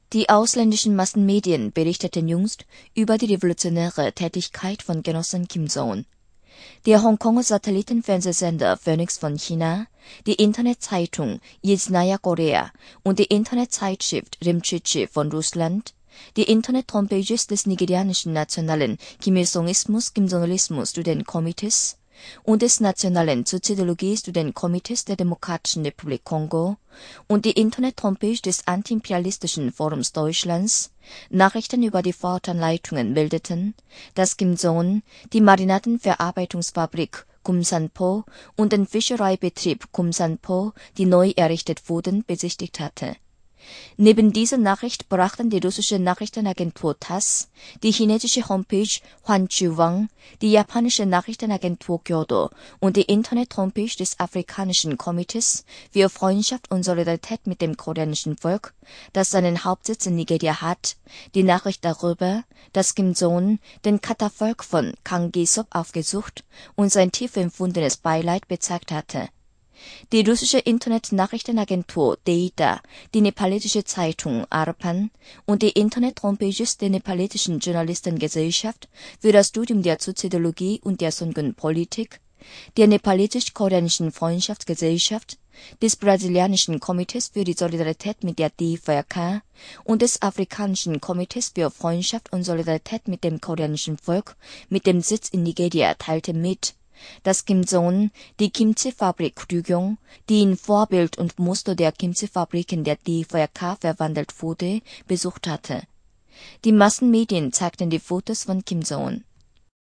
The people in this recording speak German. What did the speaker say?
Die ausländischen Massenmedien berichteten jüngst über die revolutionäre Tätigkeit von Genossen Kim Jong-un. Der Hongkonger Satellitenfernsehsender Phoenix von China, die Internetzeitung Yesnaya Korea und die Internetzeitschrift Rimchichi von Russland, die Internet-Homepages des nigerianischen nationalen Kim-Il-Sungismus-Kim-Jong-Ilismus-Studentenkomitees und des nationalen Soziologie-Studentenkomitees der Demokratischen Republik Kongo und die Internet-Homepage des Antiimperialistischen Forums Deutschlands Nachrichten über die Vorortanleitungen meldeten, dass Kim Jong-un die Marinadenverarbeitungsfabrik Kumsanpo und den Fischereibetrieb Kumsanpo, die neu errichtet wurden, besichtigt hatte. Neben dieser Nachricht brachten die russische Nachrichtenagentur TASS, die chinesische Homepage Huanchuwang, die japanische Nachrichtenagentur Kyodo und die Internet-Homepage des Afrikanischen Komitees für Freundschaft und Solidarität mit dem koreanischen Volk, das seinen Hauptsitz in Nigeria hat, die Nachricht darüber, dass Kim Jong-un den Kata-Volk von Kangisop aufgesucht und sein tief empfundenes Beileid bezeigt hatte. Die russische Internet-Nachrichtenagentur Deida, die nepalesische Zeitung Arpan und die Internet-Homepages der nepalesischen Journalistengesellschaft für das Studium der Soziologie und der Sungun-Politik, der nepalesisch-koreanischen Freundschaftsgesellschaft, des brasilianischen Komitees für die Solidarität mit der DVK und des afrikanischen Komitees für Freundschaft und Solidarität mit dem koreanischen Volk mit dem Sitz in Nigeria teilten mit, dass Kim Jong-un die Kimchi-Fabrik Ryugyong, die in Vorbild und Muster der Kimchi-Fabriken der DVK verwandelt wurde, besucht hatte. Die Massenmedien zeigten die Fotos von Kim Jong-un.